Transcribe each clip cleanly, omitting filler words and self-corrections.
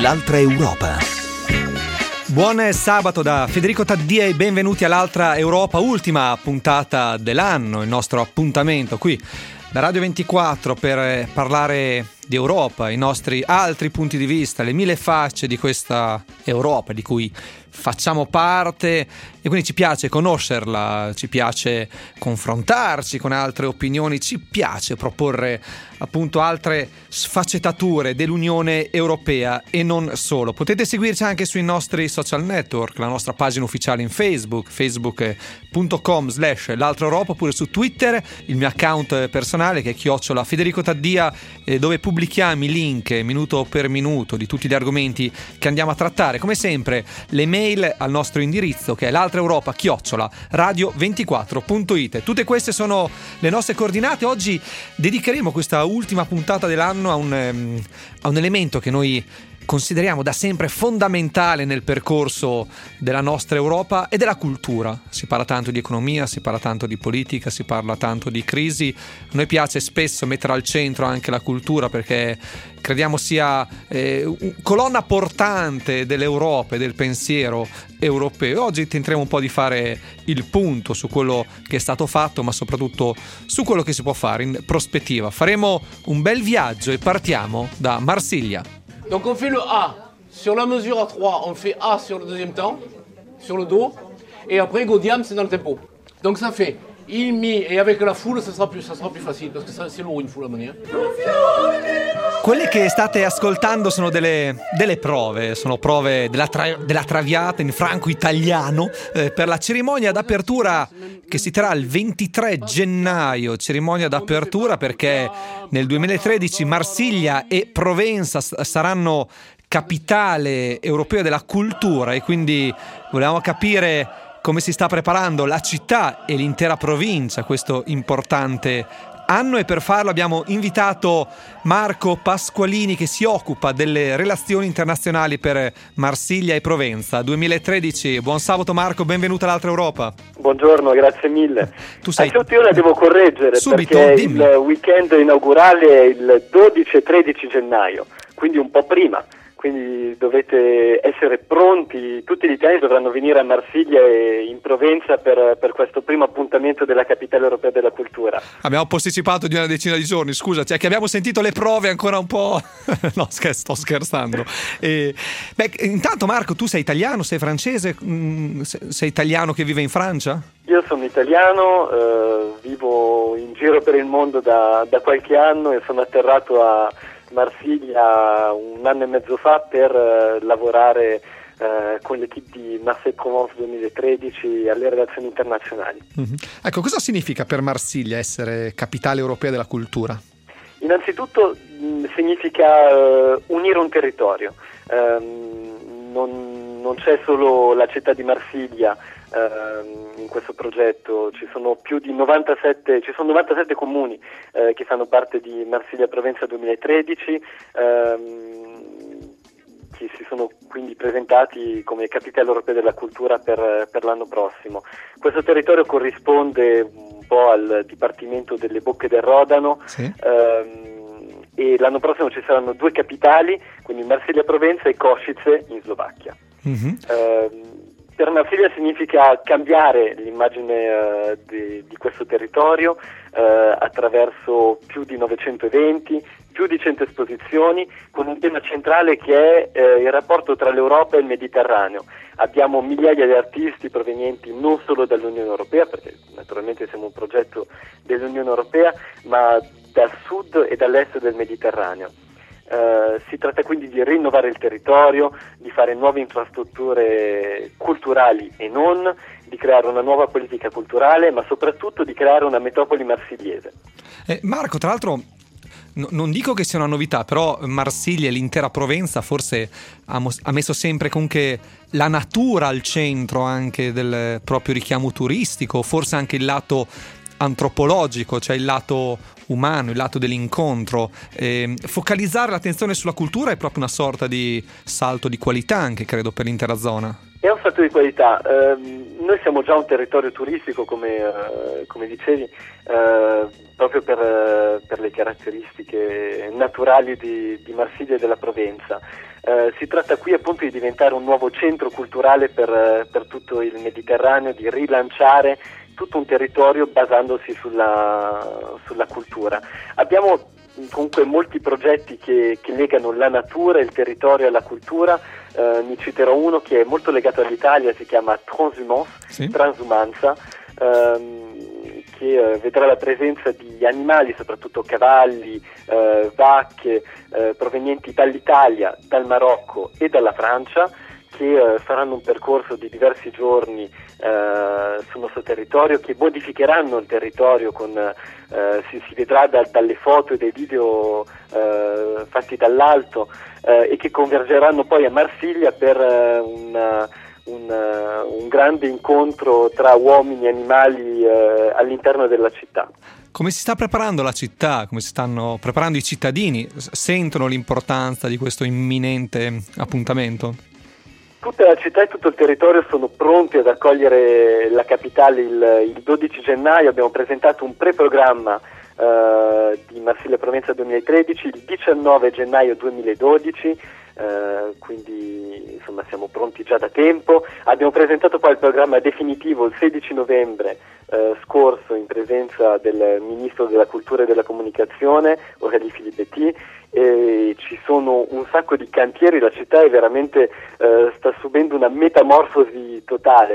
L'altra Europa. Buon sabato da Federico Taddia e benvenuti all'Altra Europa, ultima puntata dell'anno, il nostro appuntamento qui da Radio 24 per parlare di Europa, i nostri altri punti di vista, le mille facce di questa Europa di cui facciamo parte e quindi ci piace conoscerla, ci piace confrontarci con altre opinioni, ci piace proporre appunto altre sfaccettature dell'Unione Europea e non solo. Potete seguirci anche sui nostri social network, la nostra pagina ufficiale in Facebook, facebook.com/l'altra Europa, oppure su Twitter, il mio account personale che è @FedericoTaddia, dove pubblichiamo i link minuto per minuto di tutti gli argomenti che andiamo a trattare. Come sempre le mail al nostro indirizzo che è l'altraeuropa@radio24.it. Tutte queste sono le nostre coordinate. Oggi dedicheremo questa ultima puntata dell'anno a un elemento che noi consideriamo da sempre fondamentale nel percorso della nostra Europa e della cultura. Si parla tanto di economia, si parla tanto di politica, si parla tanto di crisi. A noi piace spesso mettere al centro anche la cultura perché crediamo sia colonna portante dell'Europa e del pensiero europeo. Oggi tenteremo un po' di fare il punto su quello che è stato fatto, ma soprattutto su quello che si può fare in prospettiva. Faremo un bel viaggio e partiamo da Marsiglia. Donc on fait le A, sur la mesure à 3, on fait A sur le deuxième temps, sur le Do, et après Gaudiam c'est dans le tempo. Donc ça fait il, mi, et avec la foule ça sera plus facile, parce que c'est lourd une foule à mener. Quelle che state ascoltando sono delle prove, sono prove della Traviata in franco-italiano per la cerimonia d'apertura che si terrà il 23 gennaio, cerimonia d'apertura perché nel 2013 Marsiglia e Provenza saranno capitale europea della cultura e quindi volevamo capire come si sta preparando la città e l'intera provincia a questo importante anno e per farlo abbiamo invitato Marco Pasqualini che si occupa delle relazioni internazionali per Marsiglia e Provenza 2013. Buon sabato Marco, benvenuto all'Altra Europa. Buongiorno, grazie mille. Tu sei... Anche io la devo correggere subito, perché dimmi. Il weekend inaugurale è il 12 e 13 gennaio, quindi un po' prima. Quindi dovete essere pronti, tutti gli italiani dovranno venire a Marsiglia e in Provenza per questo primo appuntamento della capitale europea della cultura. Abbiamo posticipato di una decina di giorni, scusa, cioè che abbiamo sentito le prove ancora un po'... No, sto scherzando. Intanto Marco, tu sei italiano, sei francese, sei italiano che vive in Francia? Io sono italiano, vivo in giro per il mondo da qualche anno e sono atterrato a Marsiglia un anno e mezzo fa per lavorare con l'equipe di Marseille Provence 2013 alle relazioni internazionali. Mm-hmm. Ecco, cosa significa per Marsiglia essere capitale europea della cultura? Innanzitutto significa unire un territorio. Non c'è solo la città di Marsiglia in questo progetto, ci sono 97 comuni che fanno parte di Marsiglia Provenza 2013 che si sono quindi presentati come capitale europea della cultura per l'anno prossimo. Questo territorio corrisponde un po' al Dipartimento delle Bocche del Rodano. Sì. E l'anno prossimo ci saranno 2 capitali, quindi Marsiglia Provenza e Košice in Slovacchia. Mm-hmm. Per Marsiglia significa cambiare l'immagine di questo territorio attraverso più di 900 eventi, più di 100 esposizioni, con un tema centrale che è il rapporto tra l'Europa e il Mediterraneo. Abbiamo migliaia di artisti provenienti non solo dall'Unione Europea, perché naturalmente siamo un progetto dell'Unione Europea, ma dal sud e dall'est del Mediterraneo. Si tratta quindi di rinnovare il territorio, di fare nuove infrastrutture culturali e non, di creare una nuova politica culturale, ma soprattutto di creare una metropoli marsigliese. Marco, tra l'altro, non dico che sia una novità, però Marsiglia e l'intera Provenza forse ha messo sempre comunque la natura al centro anche del proprio richiamo turistico, forse anche il lato antropologico, cioè il lato umano, il lato dell'incontro. Focalizzare l'attenzione sulla cultura è proprio una sorta di salto di qualità anche, credo, per l'intera zona. È un salto di qualità. Noi siamo già un territorio turistico, come dicevi, proprio per le caratteristiche naturali di Marsiglia e della Provenza. Si tratta qui appunto di diventare un nuovo centro culturale per tutto il Mediterraneo, di rilanciare tutto un territorio basandosi sulla cultura. Abbiamo comunque molti progetti che legano la natura, il territorio alla cultura. Ne citerò uno che è molto legato all'Italia, si chiama Transumanza, che vedrà la presenza di animali, soprattutto cavalli, vacche, provenienti dall'Italia, dal Marocco e dalla Francia, che faranno un percorso di diversi giorni sul nostro territorio, che modificheranno il territorio si vedrà dalle foto e dai video fatti dall'alto, e che convergeranno poi a Marsiglia per un grande incontro tra uomini e animali all'interno della città. Come si sta preparando la città? Come si stanno preparando i cittadini? Sentono l'importanza di questo imminente appuntamento? Tutta la città e tutto il territorio sono pronti ad accogliere la capitale il 12 gennaio. Abbiamo presentato un preprogramma di Marsiglia Provenza 2013 il 19 gennaio 2012, quindi insomma siamo pronti già da tempo. Abbiamo presentato poi il programma definitivo il 16 novembre scorso in presenza del Ministro della Cultura e della Comunicazione, Aurélie Filippetti, e ci sono un sacco di cantieri. La città è veramente sta subendo una metamorfosi totale.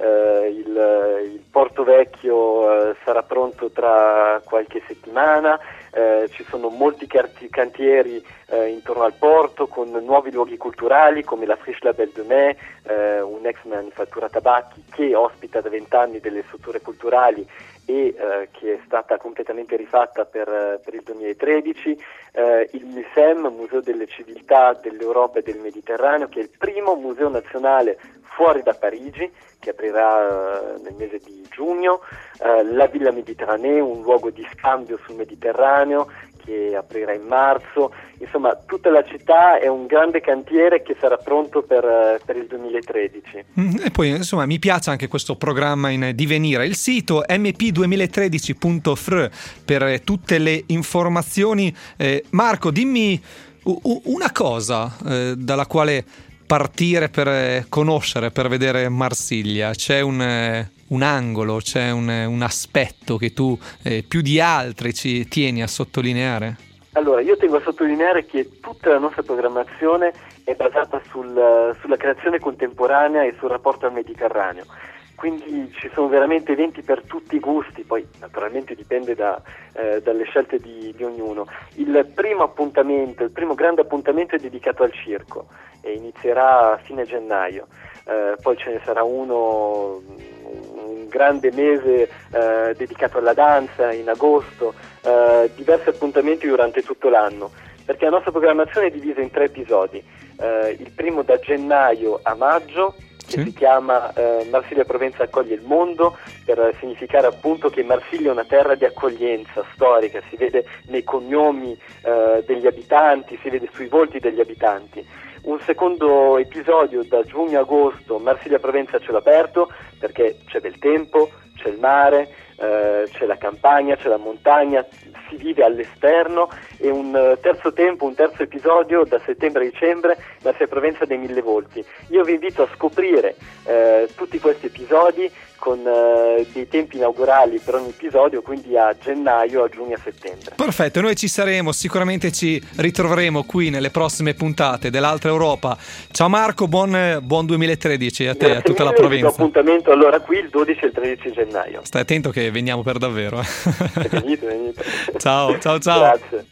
Il Porto Vecchio sarà pronto tra qualche settimana. Ci sono molti cantieri intorno al porto, con nuovi luoghi culturali come la Friche Label de Mai, un'ex manifattura tabacchi che ospita da 20 anni delle strutture culturali e che è stata completamente rifatta per il 2013, il MUSEM, Museo delle Civiltà dell'Europa e del Mediterraneo, che è il primo museo nazionale fuori da Parigi, che aprirà nel mese di giugno, la Villa Méditerranée, un luogo di scambio sul Mediterraneo, che aprirà in marzo. Insomma, tutta la città è un grande cantiere che sarà pronto per il 2013. E poi, insomma, mi piace anche questo programma in divenire. Il sito mp2013.fr per tutte le informazioni. Marco, dimmi una cosa dalla quale partire per conoscere, per vedere Marsiglia. C'è un angolo, c'è un aspetto che tu più di altri ci tieni a sottolineare? Allora, io tengo a sottolineare che tutta la nostra programmazione è basata sulla creazione contemporanea e sul rapporto al Mediterraneo. Quindi ci sono veramente eventi per tutti i gusti, poi naturalmente dipende dalle scelte di ognuno. Il primo grande appuntamento è dedicato al circo e inizierà a fine gennaio. Poi ce ne sarà un grande mese dedicato alla danza in agosto, diversi appuntamenti durante tutto l'anno, perché la nostra programmazione è divisa in 3 episodi. Il primo da gennaio a maggio, che si chiama Marsiglia Provenza accoglie il mondo, per significare appunto che Marsiglia è una terra di accoglienza storica, si vede nei cognomi degli abitanti, si vede sui volti degli abitanti. Un secondo episodio da giugno a agosto, Marsiglia Provenza a cielo aperto, perché c'è bel tempo, c'è il mare, c'è la campagna, c'è la montagna, si vive all'esterno, e un terzo episodio da settembre a dicembre, Marsiglia Provenza dei 1000 volti. Io vi invito a scoprire tutti questi episodi con dei tempi inaugurali per ogni episodio, quindi a gennaio, a giugno, a settembre. Perfetto, noi ci saremo, sicuramente ci ritroveremo qui nelle prossime puntate dell'Altra Europa. Ciao Marco, buon 2013 a te e a tutta la Provenza. Appuntamento allora qui il 12 e il 13 gennaio. Stai attento che veniamo per davvero. Venite. Ciao. Grazie.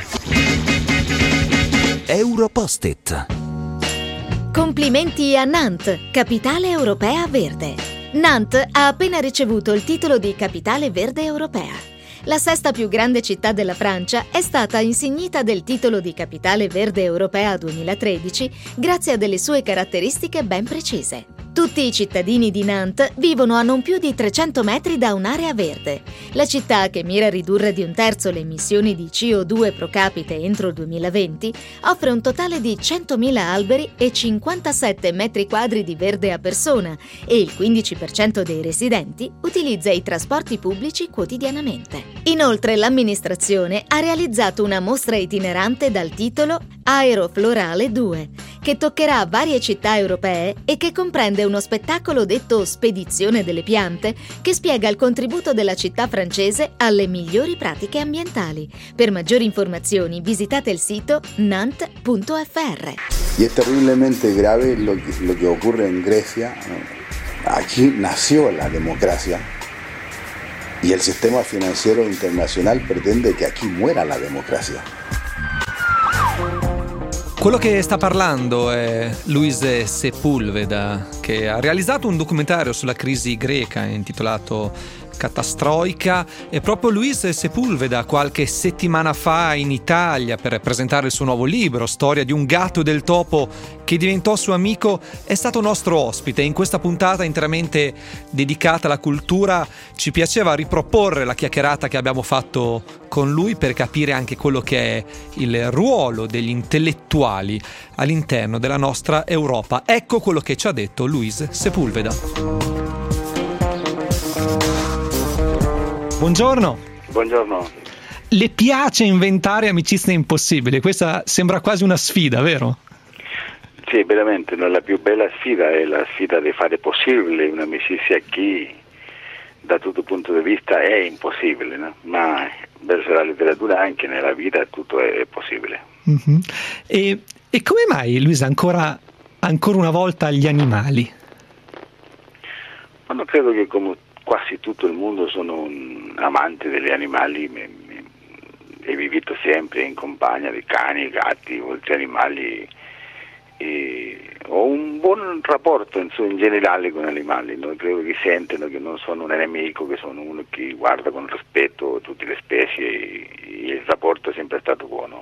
Europost-it. Complimenti a Nantes, capitale europea verde. Nantes ha appena ricevuto il titolo di capitale verde europea. La sesta più grande città della Francia è stata insignita del titolo di capitale verde europea 2013 grazie a delle sue caratteristiche ben precise. Tutti i cittadini di Nantes vivono a non più di 300 metri da un'area verde. La città, che mira a ridurre di 1/3 le emissioni di CO2 pro capite entro il 2020, offre un totale di 100.000 alberi e 57 metri quadri di verde a persona, e il 15% dei residenti utilizza i trasporti pubblici quotidianamente. Inoltre l'amministrazione ha realizzato una mostra itinerante dal titolo Aeroflorale 2, che toccherà varie città europee e che comprende uno spettacolo detto Spedizione delle piante, che spiega il contributo della città francese alle migliori pratiche ambientali. Per maggiori informazioni visitate il sito nantes.fr. Y es terriblemente grave lo que ocurre en Grecia. Aquí nació la democracia y el sistema financiero internacional pretende que aquí muera la democracia. Quello che sta parlando è Luis Sepúlveda, che ha realizzato un documentario sulla crisi greca intitolato Catastroica, e proprio Luis Sepúlveda qualche settimana fa in Italia, per presentare il suo nuovo libro, Storia di un gatto e del topo che diventò suo amico, è stato nostro ospite. In questa puntata interamente dedicata alla cultura ci piaceva riproporre la chiacchierata che abbiamo fatto con lui per capire anche quello che è il ruolo degli intellettuali all'interno della nostra Europa. Ecco quello che ci ha detto Luis Sepúlveda. Buongiorno. Buongiorno. Le piace inventare amicizie impossibili? Questa sembra quasi una sfida, vero? Sì, veramente, no? La più bella sfida è la sfida di fare possibile un'amicizia che da tutto punto di vista è impossibile, no? Ma verso la letteratura anche nella vita tutto è possibile. Mm-hmm. E come mai, Luisa, ancora una volta gli animali? Ma non credo che come quasi tutto il mondo sono un amante degli animali, e vivito sempre in compagnia di cani, gatti, altri animali, e ho un buon rapporto in generale con gli animali, no? Credo che sentono che non sono un nemico, che sono uno che guarda con rispetto tutte le specie, e il rapporto è sempre stato buono.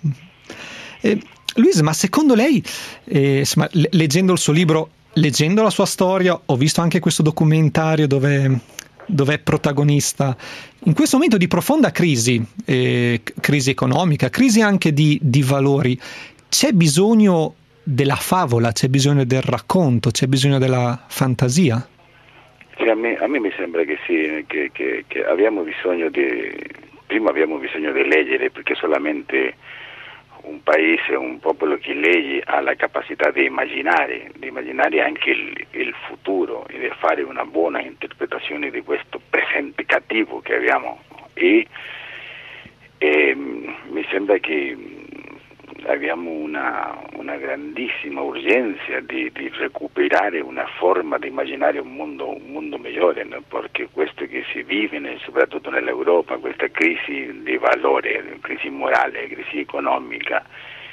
Luisa, ma secondo lei, insomma, leggendo il suo libro, leggendo la sua storia, ho visto anche questo documentario dove è protagonista, in questo momento di profonda crisi economica, crisi anche di valori, c'è bisogno della favola, c'è bisogno del racconto, c'è bisogno della fantasia? Sì, a me mi sembra che sì, che abbiamo bisogno prima abbiamo bisogno di leggere, perché solamente un paese, un popolo che legge ha la capacità di immaginare anche il futuro e di fare una buona interpretazione di questo presente cattivo che abbiamo, e mi sembra che abbiamo una grandissima urgenza di recuperare una forma di immaginare un mondo migliore, no? Perché questo che si vive soprattutto nell'Europa, questa crisi di valore, crisi morale, crisi economica,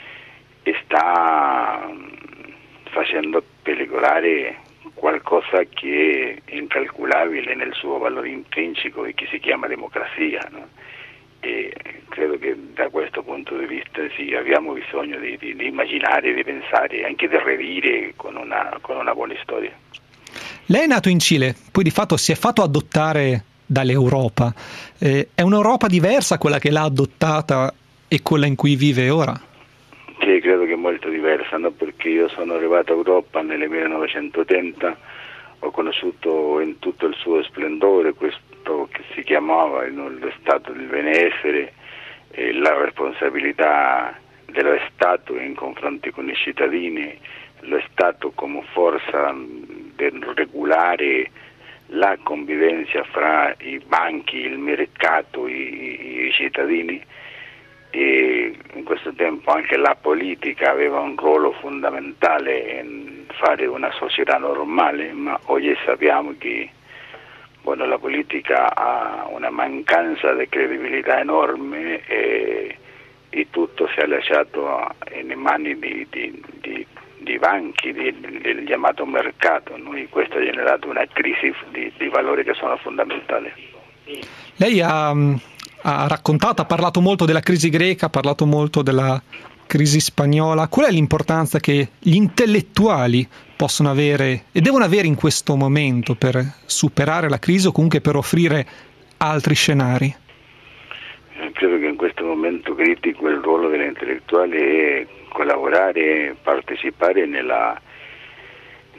sta facendo pericolare qualcosa che è incalcolabile nel suo valore intrinseco e che si chiama democrazia, no? E credo che da questo punto di vista sì, abbiamo bisogno di immaginare, di pensare, anche di redire con una buona storia. Lei è nato in Cile, poi di fatto si è fatto adottare dall'Europa. È un'Europa diversa quella che l'ha adottata e quella in cui vive ora? Sì, credo che è molto diversa, no? Perché io sono arrivato a Europa nel 1980, ho conosciuto in tutto il suo splendore questo che si chiamava lo stato del benessere, la responsabilità dello Stato in confronti con i cittadini, lo Stato come forza di regolare la convivenza fra i banchi, il mercato e i cittadini, e in questo tempo anche la politica aveva un ruolo fondamentale in fare una società normale, ma oggi sappiamo che la politica ha una mancanza di credibilità enorme, e tutto si è lasciato nelle mani di banchi, del chiamato mercato, no? E questo ha generato una crisi di valori che sono fondamentali. Lei ha raccontato, ha parlato molto della crisi greca, ha parlato molto della crisi spagnola. Qual è l'importanza che gli intellettuali possono avere e devono avere in questo momento per superare la crisi, o comunque per offrire altri scenari? Credo che in questo momento critico il ruolo degli intellettuali è collaborare e partecipare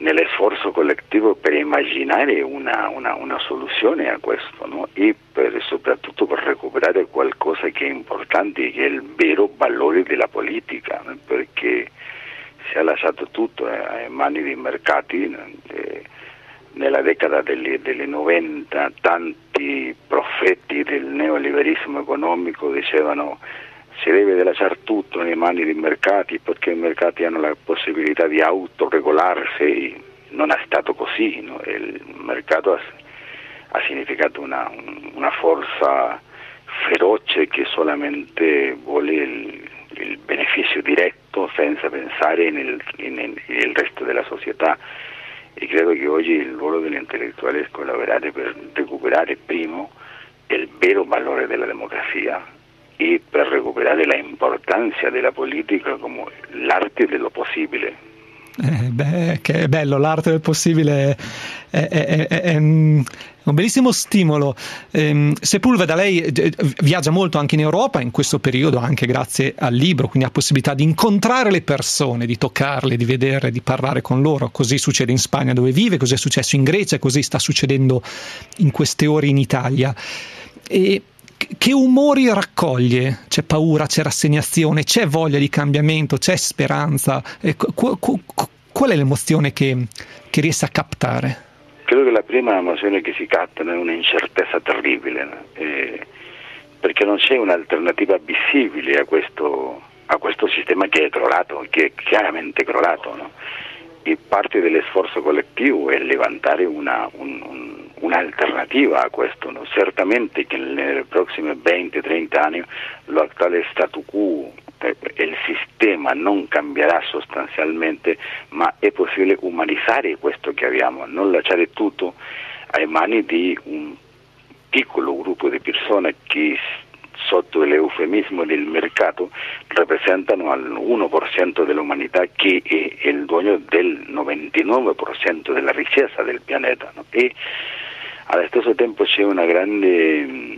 nell'esforzo collettivo per immaginare una soluzione a questo, no? E soprattutto per recuperare qualcosa che è importante, che è il vero valore della politica, no? Perché si è lasciato tutto ai mani dei mercati. Nella decada delle 90 tanti profeti del neoliberismo economico dicevano si deve lasciare tutto nelle mani dei mercati perché i mercati hanno la possibilità di autoregolarsi. Non è stato così, no? Il mercato ha significato una forza feroce che solamente vuole il beneficio diretto senza pensare nel resto della società. E credo che oggi il ruolo degli intellettuali è collaborare per recuperare primo il vero valore della democrazia e per recuperare la importanza della politica come l'arte dello possibile. Che bello, l'arte del possibile è un bellissimo stimolo. Sepulveda, lei viaggia molto anche in Europa in questo periodo, anche grazie al libro, quindi ha possibilità di incontrare le persone, di toccarle, di vederle, di parlare con loro. Così succede in Spagna dove vive, così è successo in Grecia, così sta succedendo in queste ore in Italia. E che umori raccoglie? C'è paura, c'è rassegnazione, c'è voglia di cambiamento, c'è speranza? Qual è l'emozione che riesce a captare? Credo che la prima emozione che si capta è un'incertezza terribile, no? Perché non c'è un'alternativa visibile a questo sistema che è crollato, che è chiaramente crollato, no? E parte dell'esforzo collettivo è levantare un'alternativa a questo, no? Certamente che nelle prossime 20-30 anni l'attuale statu quo, il sistema non cambierà sostanzialmente, ma è possibile umanizzare questo che abbiamo, non lasciare tutto ai mani di un piccolo gruppo di persone che sotto l'eufemismo del mercato rappresentano l'1% dell'umanità che è il dueño del 99% della ricchezza del pianeta, no? E allo stesso tempo c'è un grande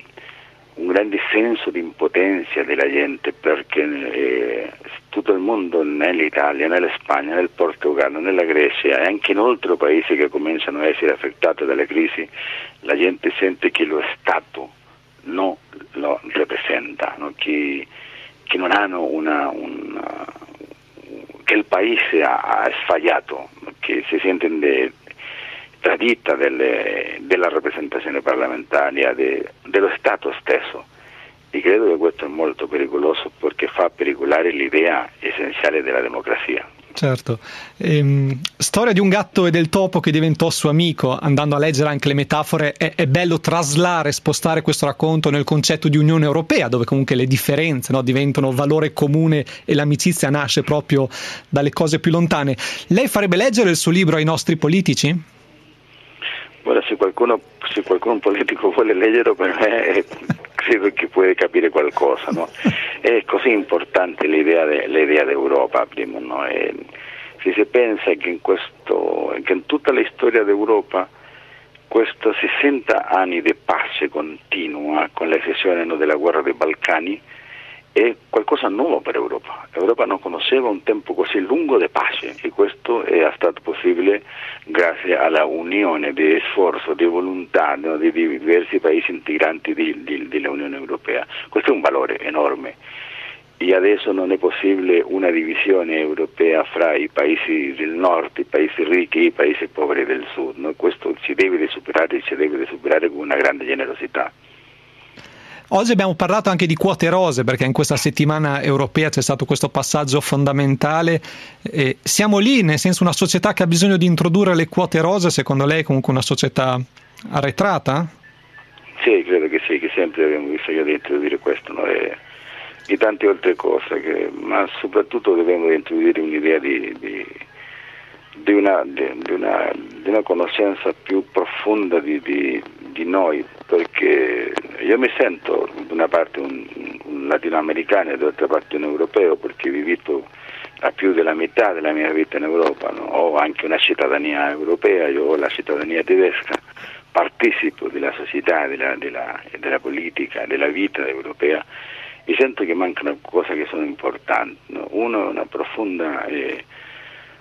senso di impotenza della gente perché tutto il mondo, nell'Italia, nella Spagna, nel Portogallo, nella Grecia e anche in altri paesi che cominciano a essere affettati dalle crisi, la gente sente che lo Stato non lo rappresenta, no? Che non hanno che il paese ha sbagliato, che si sentono tradita della rappresentazione parlamentaria dello Stato stesso. E credo che questo è molto pericoloso perché fa pericolare l'idea essenziale della democrazia. Certo. Storia di un gatto e del topo che diventò suo amico. Andando a leggere anche le metafore, è bello traslare, spostare questo racconto nel concetto di Unione Europea, dove comunque le differenze, no, diventano valore comune e l'amicizia nasce proprio dalle cose più lontane. Lei farebbe leggere il suo libro ai nostri politici? Ora, se qualcuno politico vuole leggerlo, per me credo che può capire qualcosa, no? È così importante l'idea d'Europa, prima, no? E se si pensa che in tutta la storia d'Europa questi 60 anni di pace continua, con l'eccezione, no, della guerra dei Balcani, è qualcosa nuovo per Europa. Europa non conosceva un tempo così lungo di pace e questo è stato possibile grazie alla unione di sforzo, di volontà, no, di diversi paesi integranti dell'Unione Europea. Questo è un valore enorme e adesso non è possibile una divisione europea fra i paesi del nord, i paesi ricchi e i paesi poveri del sud, no? Questo si deve superare con una grande generosità. Oggi abbiamo parlato anche di quote rose perché in questa settimana europea c'è stato questo passaggio fondamentale. Siamo lì, nel senso, una società che ha bisogno di introdurre le quote rose, secondo lei è comunque una società arretrata? Sì, credo che sì, che sempre abbiamo bisogno di introdurre questo, no? E tante altre cose, ma soprattutto dobbiamo introdurre un'idea di una conoscenza più profonda di noi, perché io mi sento da una parte un latinoamericano e dall'altra parte un europeo, perché ho vissuto a più della metà della mia vita in Europa, no? Ho anche una cittadinanza europea, io ho la cittadinanza tedesca, partecipo della società, della politica, della vita europea e sento che mancano cose che sono importanti, no? Uno, una profonda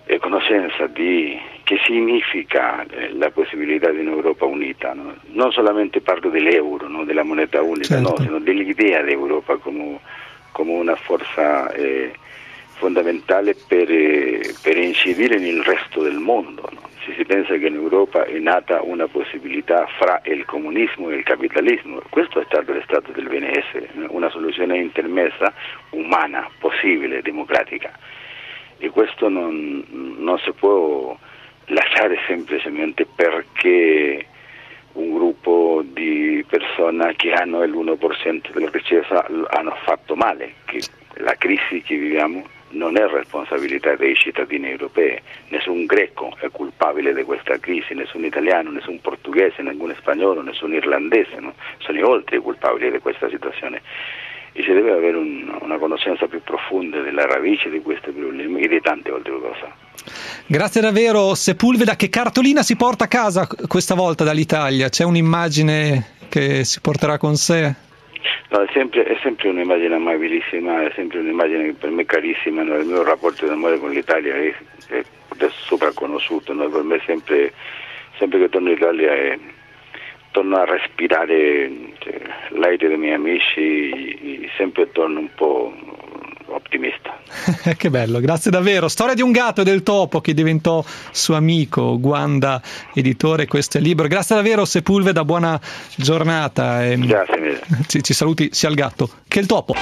conoscenza di che significa la possibilità di un'Europa unita, no? Non solamente parlo dell'euro, no? Della moneta unica, certo. no, sino dell'idea di Europa come una forza fondamentale per incidere nel resto del mondo, no? Se si pensa che in Europa è nata una possibilità fra il comunismo e il capitalismo, questo è stato lo stato del benessere, no? Una soluzione intermessa, umana, possibile, democratica. E questo non si può lasciare semplicemente perché un gruppo di persone che hanno l'1% della ricchezza hanno fatto male, che la crisi che viviamo non è responsabilità dei cittadini europei, nessun greco è colpabile di questa crisi, nessun italiano, nessun portoghese, nessun spagnolo, nessun irlandese, no? Sono oltre i colpabili di questa situazione. E si deve avere una conoscenza più profonda della radice di questi problemi e di tante altre cose. Grazie davvero Sepulveda. Che cartolina si porta a casa questa volta dall'Italia? C'è un'immagine che si porterà con sé? No, è sempre un'immagine amabilissima, è sempre un'immagine che per me è carissima, no? Il mio rapporto d'amore con l'Italia è sopra conosciuto, no? Per me sempre che torno in Italia torno a respirare l'aria dei miei amici, sempre torno un po' ottimista. Che bello, grazie davvero. Storia di un gatto e del topo che diventò suo amico. Guanda, editore, questo è il libro. Grazie davvero Sepulveda, buona giornata. Grazie mille. Ci saluti sia il gatto che il topo.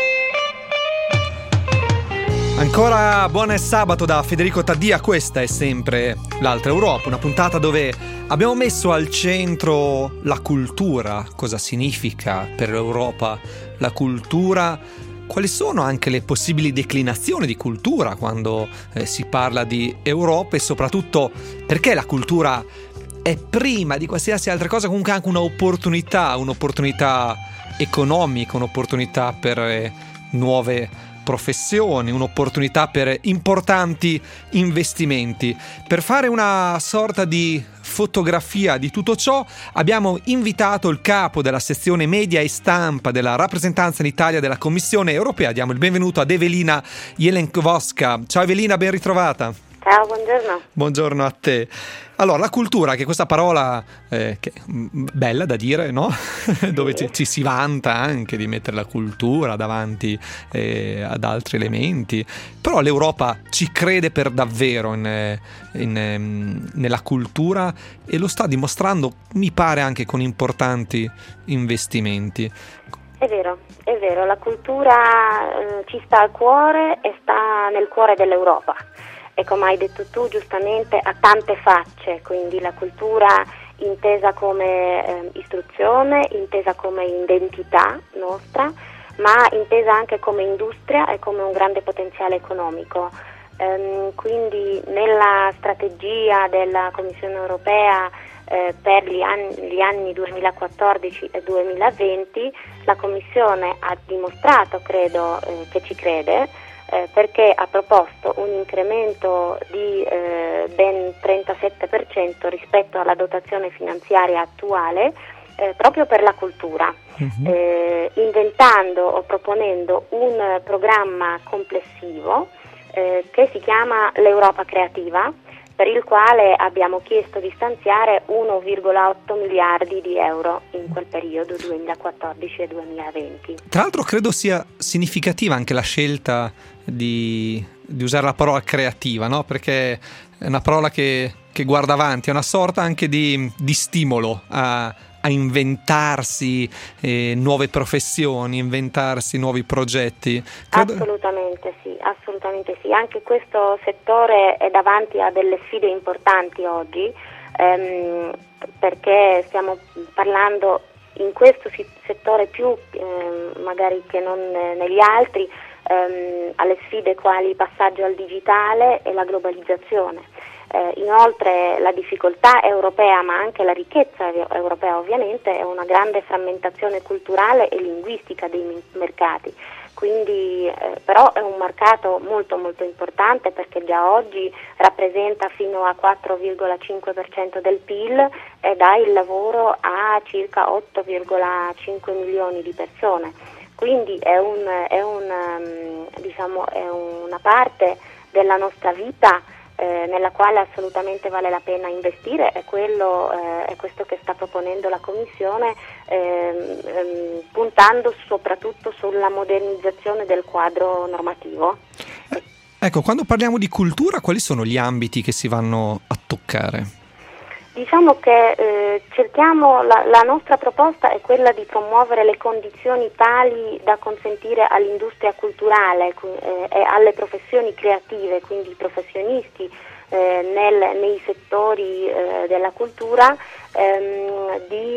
Ancora buon sabato da Federico Taddia, questa è sempre l'Altra Europa, una puntata dove abbiamo messo al centro la cultura, cosa significa per l'Europa la cultura, quali sono anche le possibili declinazioni di cultura quando si parla di Europa e soprattutto perché la cultura è prima di qualsiasi altra cosa comunque anche un'opportunità economica, un'opportunità per nuove professioni, un'opportunità per importanti investimenti. Per fare una sorta di fotografia di tutto ciò abbiamo invitato il capo della sezione media e stampa della rappresentanza in Italia della Commissione Europea. Diamo il benvenuto ad Evelina Jelenkowska. Ciao Evelina, ben ritrovata. Ciao, buongiorno. Buongiorno a te. Allora, la cultura, che è questa parola che è bella da dire, no? Dove ci si vanta anche di mettere la cultura davanti ad altri elementi, però l'Europa ci crede per davvero nella cultura e lo sta dimostrando, mi pare, anche con importanti investimenti. È vero, la cultura ci sta al cuore e sta nel cuore dell'Europa. E come hai detto tu giustamente ha tante facce, quindi la cultura intesa come istruzione, intesa come identità nostra, ma intesa anche come industria e come un grande potenziale economico. Quindi nella strategia della Commissione Europea per gli anni 2014 e 2020 la Commissione ha dimostrato, credo, che ci crede, perché ha proposto un incremento di ben 37% rispetto alla dotazione finanziaria attuale proprio per la cultura, inventando o proponendo un programma complessivo che si chiama l'Europa Creativa, per il quale abbiamo chiesto di stanziare 1,8 miliardi di euro in quel periodo 2014 e 2020. Tra l'altro credo sia significativa anche la scelta di usare la parola creativa, no? Perché è una parola che guarda avanti, è una sorta anche di stimolo a inventarsi nuove professioni, inventarsi nuovi progetti. Assolutamente sì, anche questo settore è davanti a delle sfide importanti oggi, perché stiamo parlando in questo settore più magari che non negli altri, alle sfide quali il passaggio al digitale e la globalizzazione. Inoltre la difficoltà europea, ma anche la ricchezza europea ovviamente, è una grande frammentazione culturale e linguistica dei mercati. Quindi però è un mercato molto molto importante perché già oggi rappresenta fino a 4,5% del PIL e dà il lavoro a circa 8,5 milioni di persone. Quindi è una parte della nostra vita nella quale assolutamente vale la pena investire, è questo che sta proponendo la Commissione, puntando soprattutto sulla modernizzazione del quadro normativo. Ecco, quando parliamo di cultura, quali sono gli ambiti che si vanno a toccare? Diciamo che la nostra proposta è quella di promuovere le condizioni tali da consentire all'industria culturale e alle professioni creative, quindi i professionisti nei settori della cultura, di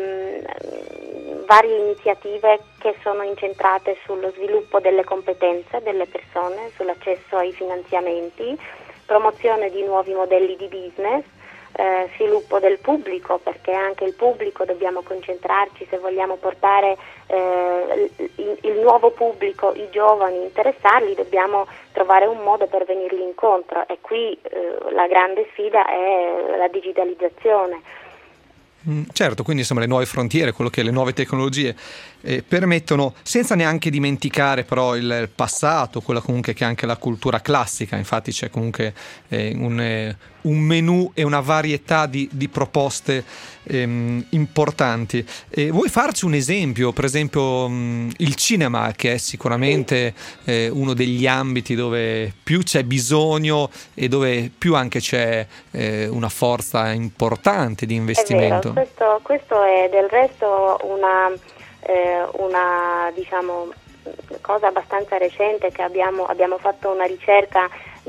varie iniziative che sono incentrate sullo sviluppo delle competenze delle persone, sull'accesso ai finanziamenti, promozione di nuovi modelli di business, sviluppo del pubblico, perché anche il pubblico dobbiamo concentrarci, se vogliamo portare il nuovo pubblico, i giovani, interessarli, dobbiamo trovare un modo per venirli incontro, e qui la grande sfida è la digitalizzazione. Certo, quindi insomma le nuove frontiere, quello che le nuove tecnologie permettono, senza neanche dimenticare però il passato, quella comunque che è anche la cultura classica. Infatti c'è comunque un menù e una varietà di proposte importanti. Vuoi farci un esempio? Per esempio il cinema, che è sicuramente uno degli ambiti dove più c'è bisogno e dove più anche c'è una forza importante di investimento. È vero, questo è del resto una diciamo cosa abbastanza recente, che abbiamo fatto una ricerca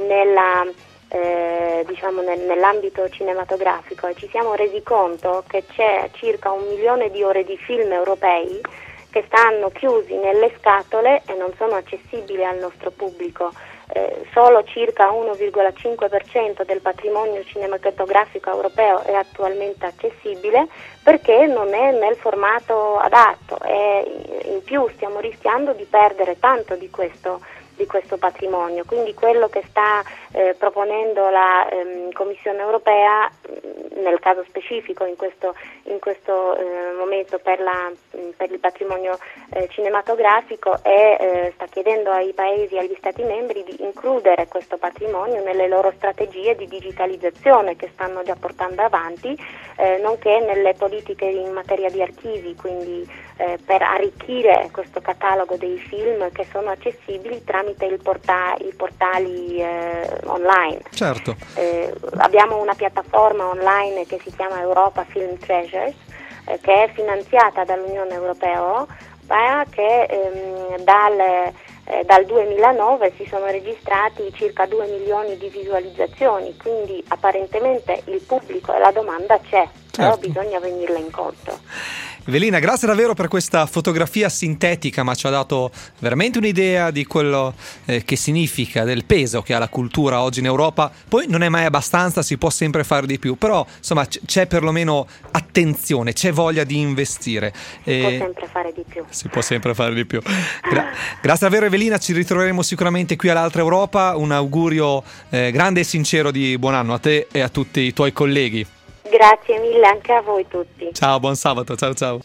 nell'ambito cinematografico, e ci siamo resi conto che c'è circa 1 milione di ore di film europei che stanno chiusi nelle scatole e non sono accessibili al nostro pubblico. Solo circa 1,5% del patrimonio cinematografico europeo è attualmente accessibile, perché non è nel formato adatto, e in più stiamo rischiando di perdere tanto di questo patrimonio. Quindi quello che sta proponendo la Commissione europea, nel caso specifico in questo momento per il patrimonio cinematografico, sta chiedendo ai paesi, agli Stati membri, di includere questo patrimonio nelle loro strategie di digitalizzazione che stanno già portando avanti, nonché nelle politiche in materia di archivi, quindi per arricchire questo catalogo dei film che sono accessibili tramite i portali online. Certo. Abbiamo una piattaforma online che si chiama Europa Film Treasures, che è finanziata dall'Unione Europea, che dal 2009 si sono registrati circa 2 milioni di visualizzazioni, quindi apparentemente il pubblico e la domanda c'è, però bisogna venirle incontro. Evelina, grazie davvero per questa fotografia sintetica, ma ci ha dato veramente un'idea di quello che significa, del peso che ha la cultura oggi in Europa. Poi non è mai abbastanza, si può sempre fare di più, però insomma c'è perlomeno attenzione, c'è voglia di investire. Si può sempre fare di più. Si può sempre fare di più. Grazie davvero Evelina, ci ritroveremo sicuramente qui all'Altra Europa. Un augurio grande e sincero di buon anno a te e a tutti i tuoi colleghi. Grazie mille anche a voi tutti. Ciao, buon sabato, ciao.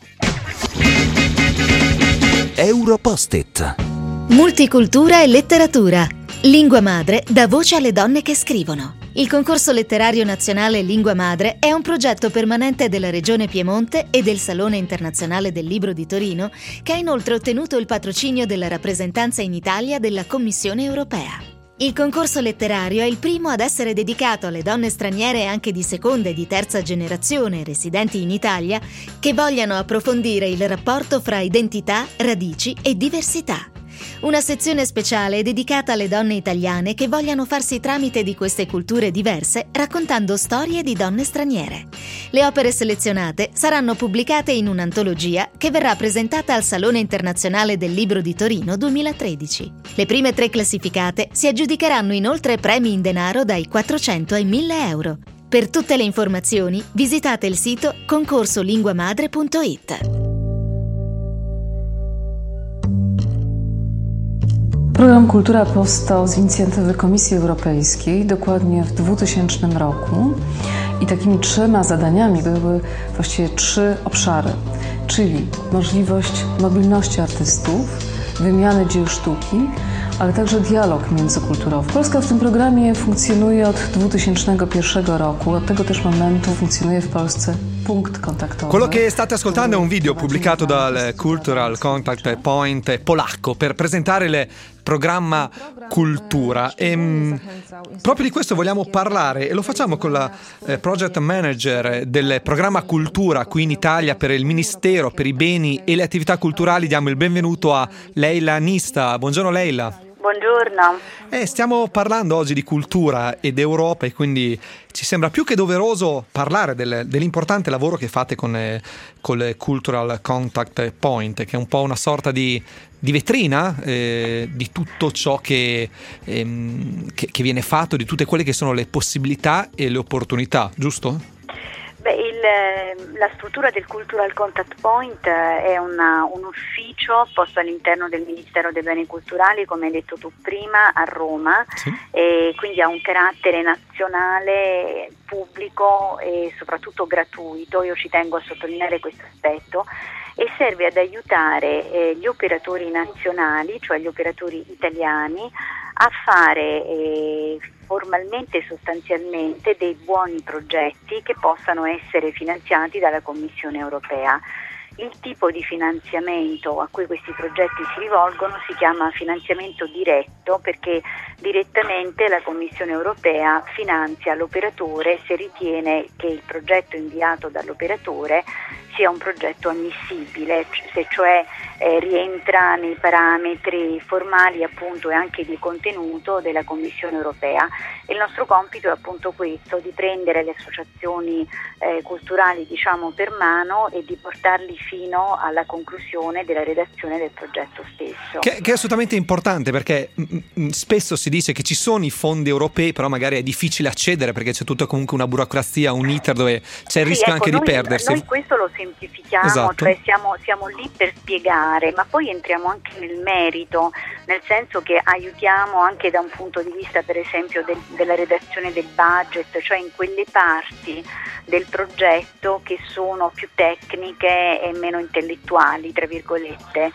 Europost-it. Multicultura e letteratura. Lingua madre dà voce alle donne che scrivono. Il concorso letterario nazionale Lingua Madre è un progetto permanente della Regione Piemonte e del Salone Internazionale del Libro di Torino, che ha inoltre ottenuto il patrocinio della rappresentanza in Italia della Commissione europea. Il concorso letterario è il primo ad essere dedicato alle donne straniere anche di seconda e di terza generazione residenti in Italia che vogliano approfondire il rapporto fra identità, radici e diversità. Una sezione speciale dedicata alle donne italiane che vogliano farsi tramite di queste culture diverse, raccontando storie di donne straniere. Le opere selezionate saranno pubblicate in un'antologia che verrà presentata al Salone Internazionale del Libro di Torino 2013. Le prime 3 classificate si aggiudicheranno inoltre premi in denaro dai 400 ai 1.000 euro. Per tutte le informazioni visitate il sito concorsolinguamadre.it. Program Kultura powstał z inicjatywy Komisji Europejskiej dokładnie w 2000 roku i takimi 3 zadaniami były właściwie 3 obszary, czyli możliwość mobilności artystów, wymiany dzieł sztuki ale także dialog międzykulturowy. Polska w tym programie funkcjonuje od 2001 roku. Od tego też momentu funkcjonuje w Polsce punkt kontaktowy. Quello che state ascoltando è un video pubblicato dal Cultural Contact Point polacco per presentare il programma Cultura e proprio di questo vogliamo parlare e lo facciamo con la project manager del programma Cultura qui in Italia per il Ministero per i beni e le attività culturali. Diamo il benvenuto a Leila Nista. Buongiorno Leila. Buongiorno. Stiamo parlando oggi di cultura ed Europa e quindi ci sembra più che doveroso parlare dell'importante lavoro che fate con il Cultural Contact Point, che è un po' una sorta di vetrina di tutto ciò che viene fatto, di tutte quelle che sono le possibilità e le opportunità, giusto? La struttura del Cultural Contact Point è un ufficio posto all'interno del Ministero dei Beni Culturali, come hai detto tu prima, a Roma, sì. E quindi ha un carattere nazionale, pubblico e soprattutto gratuito. Io ci tengo a sottolineare questo aspetto. E serve ad aiutare gli operatori nazionali, cioè gli operatori italiani, a fare formalmente e sostanzialmente dei buoni progetti che possano essere finanziati dalla Commissione europea. Il tipo di finanziamento a cui questi progetti si rivolgono si chiama finanziamento diretto, perché direttamente la Commissione europea finanzia l'operatore se ritiene che il progetto inviato dall'operatore sia un progetto ammissibile, se cioè rientra nei parametri formali appunto e anche di contenuto della Commissione europea. Il nostro compito è appunto questo, di prendere le associazioni culturali per mano e di portarli fino alla conclusione della redazione del progetto stesso. Che è assolutamente importante, perché spesso si dice che ci sono i fondi europei, però magari è difficile accedere perché c'è tutta comunque una burocrazia, un iter dove c'è il rischio anche di perdersi. Noi questo lo semplifichiamo, esatto. Cioè siamo lì per spiegare, ma poi entriamo anche nel merito, nel senso che aiutiamo anche da un punto di vista per esempio della redazione del budget, cioè in quelle parti del progetto che sono più tecniche e meno intellettuali, tra virgolette.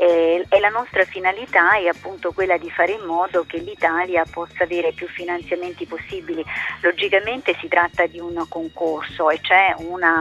E la nostra finalità è appunto quella di fare in modo che l'Italia possa avere più finanziamenti possibili. Logicamente si tratta di un concorso e c'è una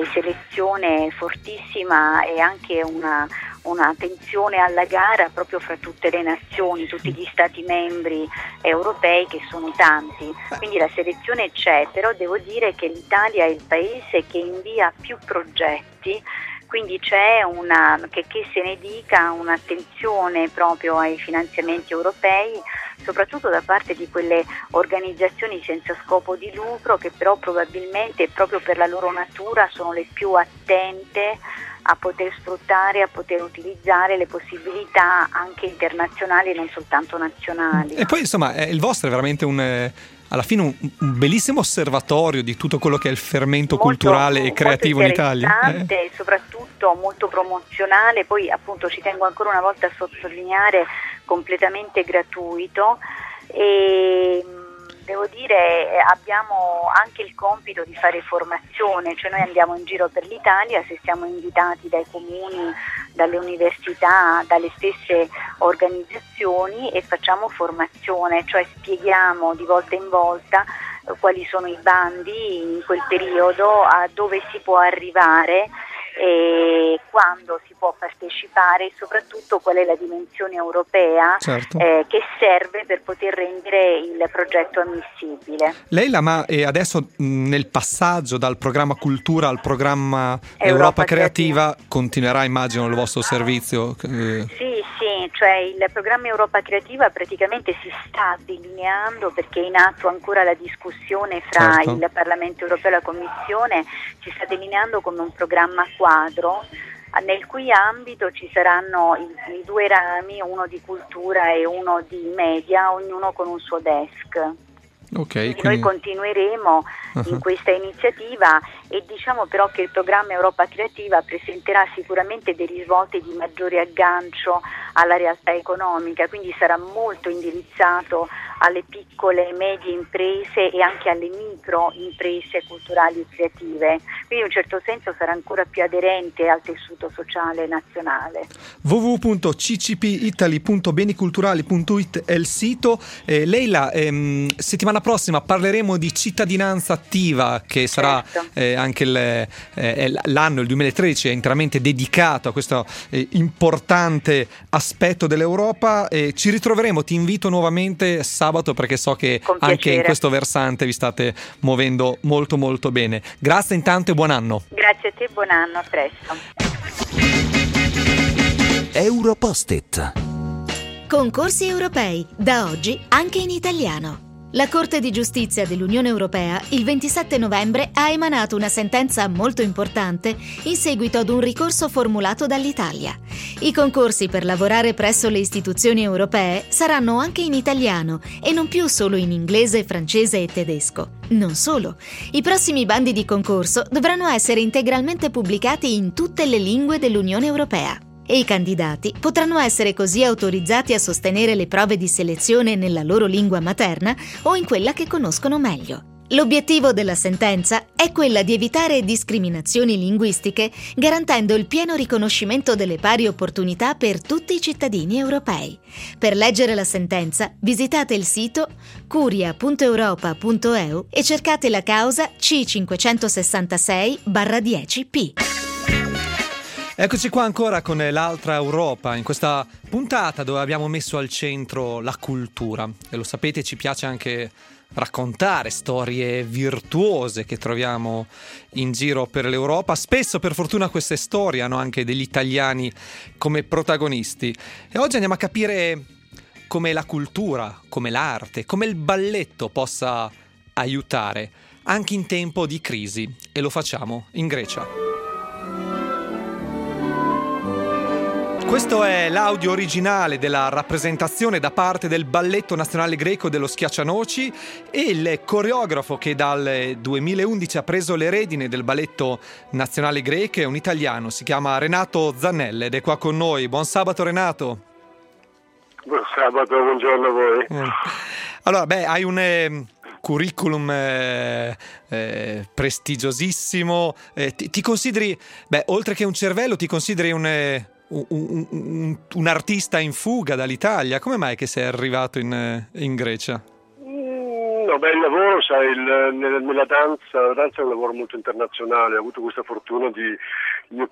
selezione fortissima e anche una tensione alla gara proprio fra tutte le nazioni, tutti gli stati membri europei, che sono tanti, quindi la selezione c'è, però devo dire che l'Italia è il paese che invia più progetti, quindi c'è che se ne dica, un'attenzione proprio ai finanziamenti europei, soprattutto da parte di quelle organizzazioni senza scopo di lucro che però probabilmente proprio per la loro natura sono le più attente a poter sfruttare, a poter utilizzare le possibilità anche internazionali e non soltanto nazionali. E poi insomma il vostro è veramente alla fine un bellissimo osservatorio di tutto quello che è il fermento culturale e creativo in Italia. Molto e soprattutto molto promozionale, poi appunto ci tengo ancora una volta a sottolineare, completamente gratuito e devo dire abbiamo anche il compito di fare formazione, cioè noi andiamo in giro per l'Italia, se siamo invitati dai comuni, dalle università, dalle stesse organizzazioni e facciamo formazione, cioè spieghiamo di volta in volta quali sono i bandi in quel periodo, a dove si può arrivare e quando si può partecipare e soprattutto qual è la dimensione europea, certo. Che serve per poter rendere il progetto ammissibile. Leila, ma adesso nel passaggio dal programma Cultura al programma Europa Creativa continuerà, immagino, il vostro servizio? Sì, cioè il programma Europa Creativa praticamente si sta delineando perché è in atto ancora la discussione fra certo. il Parlamento Europeo e la Commissione, si sta delineando come un programma quadro nel cui ambito ci saranno i due rami, uno di cultura e uno di media, ognuno con un suo desk. Okay, quindi noi continueremo in questa iniziativa e diciamo però che il programma Europa Creativa presenterà sicuramente dei risvolti di maggiore aggancio alla realtà economica, quindi sarà molto indirizzato alle piccole e medie imprese e anche alle micro imprese culturali e creative, quindi in un certo senso sarà ancora più aderente al tessuto sociale nazionale. www.ccpitaly.beniculturali.it è il sito. Leila, settimana prossima parleremo di cittadinanza attiva, che sarà anche l'anno, il 2013 è interamente dedicato a questo importante aspetto dell'Europa. Ci ritroveremo, ti invito nuovamente sabato, perché so che anche in questo versante vi state muovendo molto molto bene. Grazie intanto e buon anno. Grazie a te, buon anno, a presto. Europost-it. Concorsi europei, da oggi anche in italiano. La Corte di Giustizia dell'Unione Europea il 27 novembre ha emanato una sentenza molto importante in seguito ad un ricorso formulato dall'Italia. I concorsi per lavorare presso le istituzioni europee saranno anche in italiano e non più solo in inglese, francese e tedesco. Non solo, i prossimi bandi di concorso dovranno essere integralmente pubblicati in tutte le lingue dell'Unione Europea. E i candidati potranno essere così autorizzati a sostenere le prove di selezione nella loro lingua materna o in quella che conoscono meglio. L'obiettivo della sentenza è quella di evitare discriminazioni linguistiche, garantendo il pieno riconoscimento delle pari opportunità per tutti i cittadini europei. Per leggere la sentenza, visitate il sito curia.europa.eu e cercate la causa C566/10P. Eccoci qua ancora con l'altra Europa, in questa puntata dove abbiamo messo al centro la cultura. E lo sapete, ci piace anche raccontare storie virtuose che troviamo in giro per l'Europa. Spesso, per fortuna, queste storie hanno anche degli italiani come protagonisti. E oggi andiamo a capire come la cultura, come l'arte, come il balletto possa aiutare anche in tempo di crisi. E lo facciamo in Grecia. Questo è l'audio originale della rappresentazione da parte del Balletto Nazionale Greco dello Schiaccianoci, e il coreografo che dal 2011 ha preso le redini del Balletto Nazionale Greco è un italiano, si chiama Renato Zannella ed è qua con noi. Buon sabato Renato. Buon sabato, buongiorno a voi. Allora, hai un curriculum prestigiosissimo, ti consideri, oltre che un cervello, ti consideri un artista in fuga dall'Italia. Come mai che sei arrivato in Grecia? No, il lavoro, sai, nella danza, la danza è un lavoro molto internazionale. Ho avuto questa fortuna di la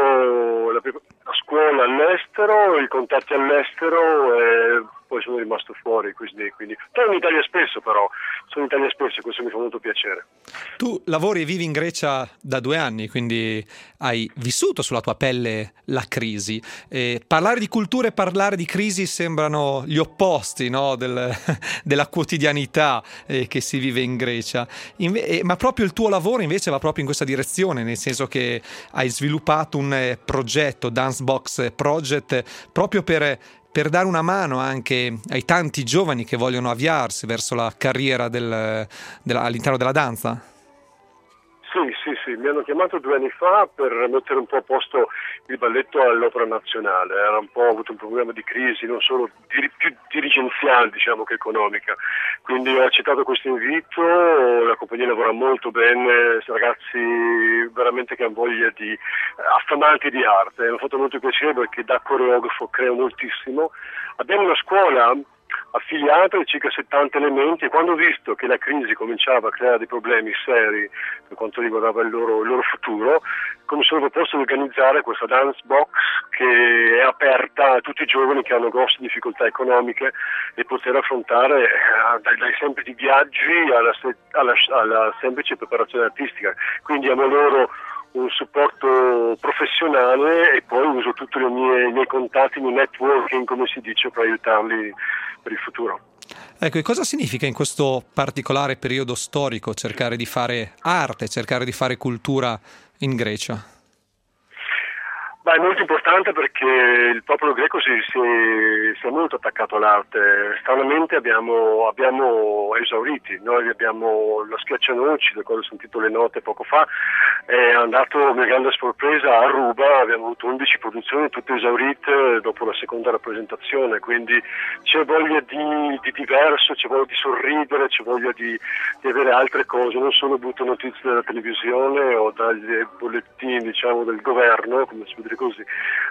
scuola all'estero, i contatti all'estero, e poi sono rimasto fuori, quindi torno in Italia spesso, però sono in Italia spesso e questo mi fa molto piacere. Tu lavori e vivi in Grecia da 2 anni, quindi hai vissuto sulla tua pelle la crisi. Parlare di cultura e parlare di crisi sembrano gli opposti, no? della quotidianità che si vive in Grecia. Ma proprio il tuo lavoro invece va proprio in questa direzione, nel senso che hai sviluppato un progetto, Dance Box Project, proprio per dare una mano anche ai tanti giovani che vogliono avviarsi verso la carriera all'interno della danza? Sì, mi hanno chiamato 2 anni fa per mettere un po' a posto il balletto all'Opera Nazionale. Era un po' avuto un problema di crisi, non solo più dirigenziale, diciamo, che economica. Quindi ho accettato questo invito, la compagnia lavora molto bene, ragazzi veramente che hanno voglia di affamati di arte. Mi ha fatto molto piacere perché da coreografo creo moltissimo. Abbiamo una scuola affiliata di circa 70 elementi, e quando ho visto che la crisi cominciava a creare dei problemi seri per quanto riguardava il loro futuro, mi sono proposto di organizzare questa dance box che è aperta a tutti i giovani che hanno grosse difficoltà economiche e poter affrontare dai semplici viaggi alla semplice preparazione artistica. Quindi diamo loro un supporto professionale e poi uso tutti i miei contatti, il mio networking, come si dice, per aiutarli per il futuro. Ecco, e cosa significa in questo particolare periodo storico cercare di fare arte, cercare di fare cultura in Grecia? Beh, è molto importante perché il popolo greco si è molto attaccato all'arte. Stranamente abbiamo esauriti. Noi abbiamo lo Schiaccianoci, da quando ho sentito le note poco fa, è andato a mia grande sorpresa a Ruba, abbiamo avuto 11 produzioni tutte esaurite dopo la seconda rappresentazione, quindi c'è voglia di diverso, c'è voglia di sorridere, c'è voglia di avere altre cose, non solo brutte notizie dalla televisione o dagli bollettini, diciamo, del governo, come si può dire così.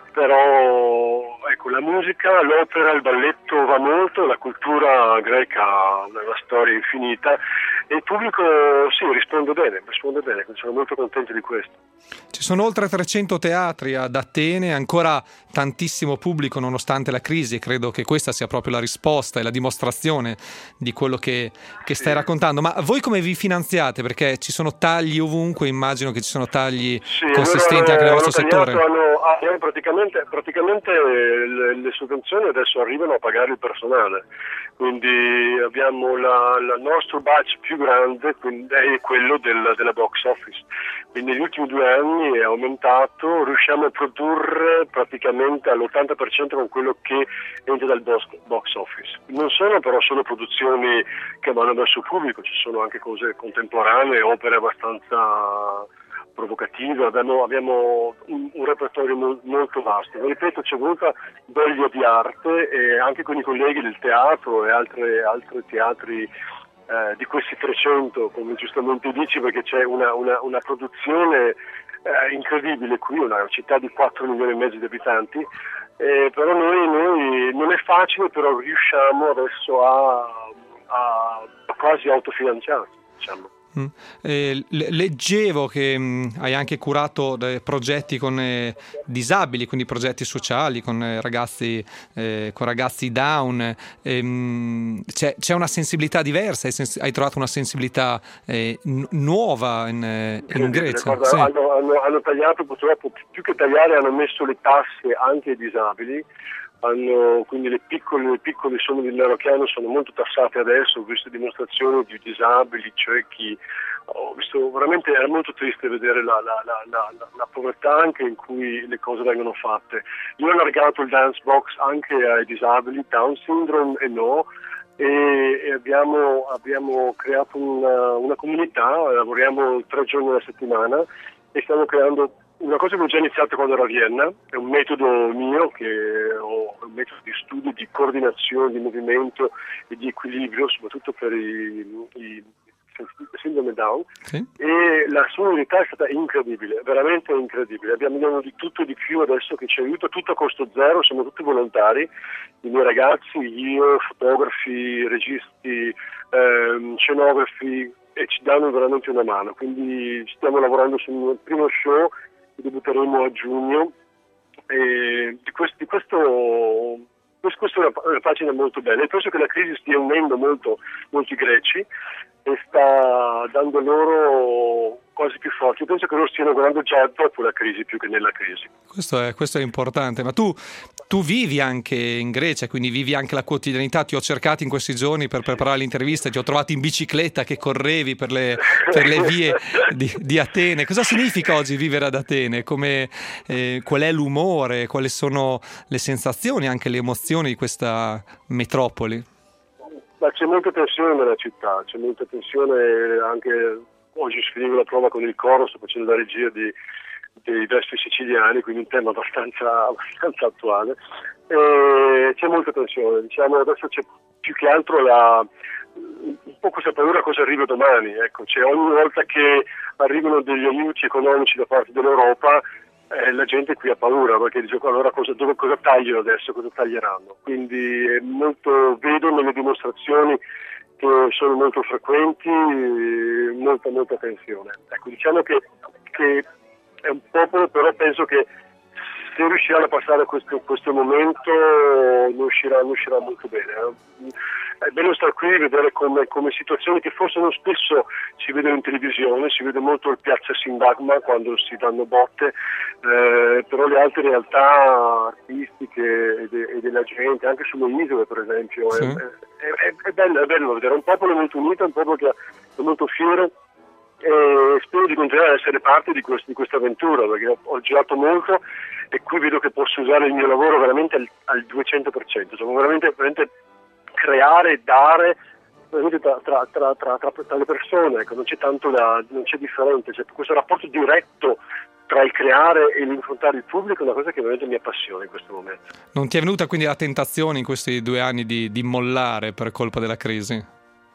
Però ecco, la musica, l'opera, il balletto va molto, la cultura greca ha una storia infinita e il pubblico risponde bene, sono molto contento di questo. Ci sono oltre 300 teatri ad Atene, ancora tantissimo pubblico nonostante la crisi, e credo che questa sia proprio la risposta e la dimostrazione di quello che stai raccontando. Ma voi come vi finanziate? Perché ci sono tagli ovunque, immagino che ci sono tagli consistenti anche nel vostro settore. Praticamente le sovvenzioni adesso arrivano a pagare il personale, quindi abbiamo il nostro budget più grande è quello della box office, quindi negli ultimi 2 anni è aumentato, riusciamo a produrre praticamente all'80% con quello che entra dal box office. Non sono però solo produzioni che vanno verso il pubblico, ci sono anche cose contemporanee, opere abbastanza provocative, abbiamo un repertorio molto vasto. Ripeto, c'è molta voglia di arte e anche con i colleghi del teatro e altri teatri di questi 300, come giustamente dici, perché c'è una produzione incredibile qui, una città di 4 milioni e mezzo di abitanti, però noi non è facile, però riusciamo adesso a quasi autofinanziarci, diciamo. Leggevo che hai anche curato progetti con disabili, quindi progetti sociali con ragazzi down. C'è una sensibilità diversa, hai trovato una sensibilità nuova in Grecia. Guarda, sì. Hanno tagliato, purtroppo più che tagliare hanno messo le tasse anche ai disabili. Quindi le piccole somme di denaro che hanno sono molto tassate adesso. Ho visto dimostrazioni di disabili, ciechi, ho visto veramente, era molto triste vedere la povertà anche in cui le cose vengono fatte. Io ho allargato il dance box anche ai disabili, Down syndrome e abbiamo creato una comunità, lavoriamo 3 giorni alla settimana e stiamo creando una cosa che ho già iniziato quando ero a Vienna, è un metodo mio, che ho un metodo di studio, di coordinazione, di movimento e di equilibrio, soprattutto per i sindrome Down, sì. E la sua unità è stata incredibile, veramente incredibile. Abbiamo di tutto e di più adesso che ci aiuta, tutto a costo zero, siamo tutti volontari, i miei ragazzi, io, fotografi, registi, scenografi, e ci danno veramente una mano. Quindi stiamo lavorando sul primo show che debutteremo a giugno e questa è una pagina molto bella e penso che la crisi stia unendo molti greci e sta dando loro cose più forti. Io penso che loro stiano guardando già dopo la crisi più che nella crisi. Questo è importante, ma tu vivi anche in Grecia, quindi vivi anche la quotidianità. Ti ho cercato in questi giorni per preparare l'intervista, ti ho trovato in bicicletta che correvi per le vie di Atene. Cosa significa oggi vivere ad Atene? Qual è l'umore? Quali sono le sensazioni, anche le emozioni di questa metropoli? Ma c'è molta tensione nella città, c'è molta tensione anche. Oggi finivo la prova con il coro, sto facendo la regia dei Vespri siciliani, quindi un tema abbastanza attuale. C'è molta tensione, diciamo, adesso c'è più che altro un po' questa paura cosa arriva domani, ecco, ogni volta che arrivano degli aiuti economici da parte dell'Europa la gente qui ha paura perché dice allora cosa tagliano adesso, cosa taglieranno, quindi vedo nelle dimostrazioni che sono molto frequenti, molta tensione. Ecco, diciamo che è un popolo, però penso che se riusciranno a passare questo momento ne uscirà molto bene. È bello stare qui e vedere come situazioni che forse non spesso si vedono in televisione, si vede molto il Piazza Sindagma quando si danno botte, però le altre realtà artistiche e della gente, anche sulle isole per esempio, sì. È bello vedere un popolo molto unito, un popolo che è molto fiero. E spero di continuare ad essere parte di questa avventura perché ho girato molto e qui vedo che posso usare il mio lavoro veramente al 200%, cioè veramente creare e dare veramente tra le persone, ecco, non c'è differenza, c'è questo rapporto diretto tra il creare e l'infrontare il pubblico, è una cosa che veramente mi appassiona in questo momento. Non ti è venuta quindi la tentazione in questi 2 anni di mollare per colpa della crisi?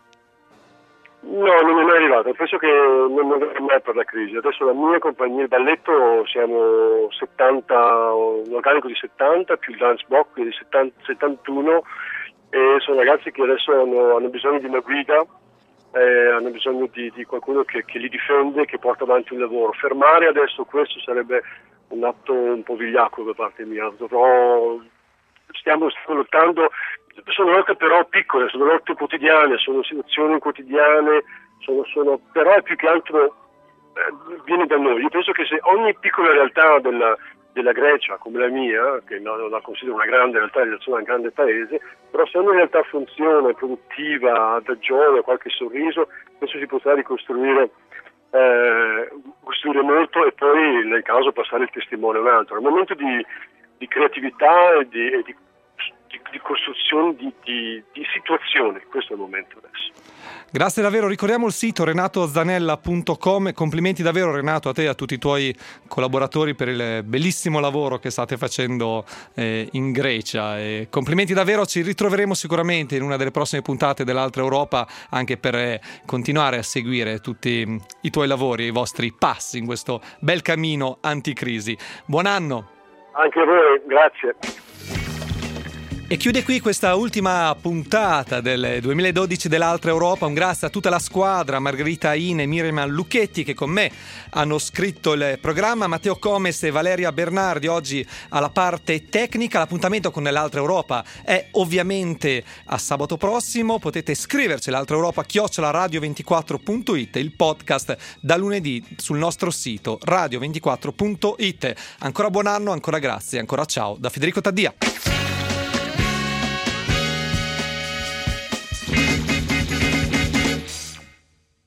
No, non è mai arrivato, penso che non verrà mai per la crisi. Adesso la mia compagnia, il balletto, siamo 70, un organico di 70 più il dance box di 71, e sono ragazzi che adesso hanno bisogno di una guida, hanno bisogno di qualcuno che li difende, che porta avanti un lavoro. Fermare adesso questo sarebbe un atto un po' vigliacco da parte mia, però stiamo lottando. Sono lotte però piccole, sono lotte quotidiane, sono situazioni quotidiane, però è più che altro viene da noi. Io penso che se ogni piccola realtà della Grecia, come la mia, che non la considero una grande realtà in relazione a un grande paese, però se ogni realtà funziona, è produttiva, dà gioia, qualche sorriso, penso si potrà ricostruire costruire molto e poi nel caso passare il testimone a un altro. È un momento di creatività e di costruzione di situazioni, questo è il momento adesso. Grazie davvero, ricordiamo il sito renatozanella.com. Complimenti davvero Renato a te e a tutti i tuoi collaboratori per il bellissimo lavoro che state facendo in Grecia, e complimenti davvero. Ci ritroveremo sicuramente in una delle prossime puntate dell'Altra Europa, anche per continuare a seguire tutti i tuoi lavori e i vostri passi in questo bel cammino anticrisi. Buon anno! Anche a voi, grazie. E chiude qui questa ultima puntata del 2012 dell'Altra Europa. Un grazie a tutta la squadra, Margherita Ain e Miriam Lucchetti, che con me hanno scritto il programma, Matteo Comes e Valeria Bernardi oggi alla parte tecnica. L'appuntamento con l'Altra Europa è ovviamente a sabato prossimo. Potete scriverci l'altraeuropa@radio24.it, il podcast da lunedì sul nostro sito radio24.it. Ancora buon anno, ancora grazie, ancora ciao da Federico Taddia.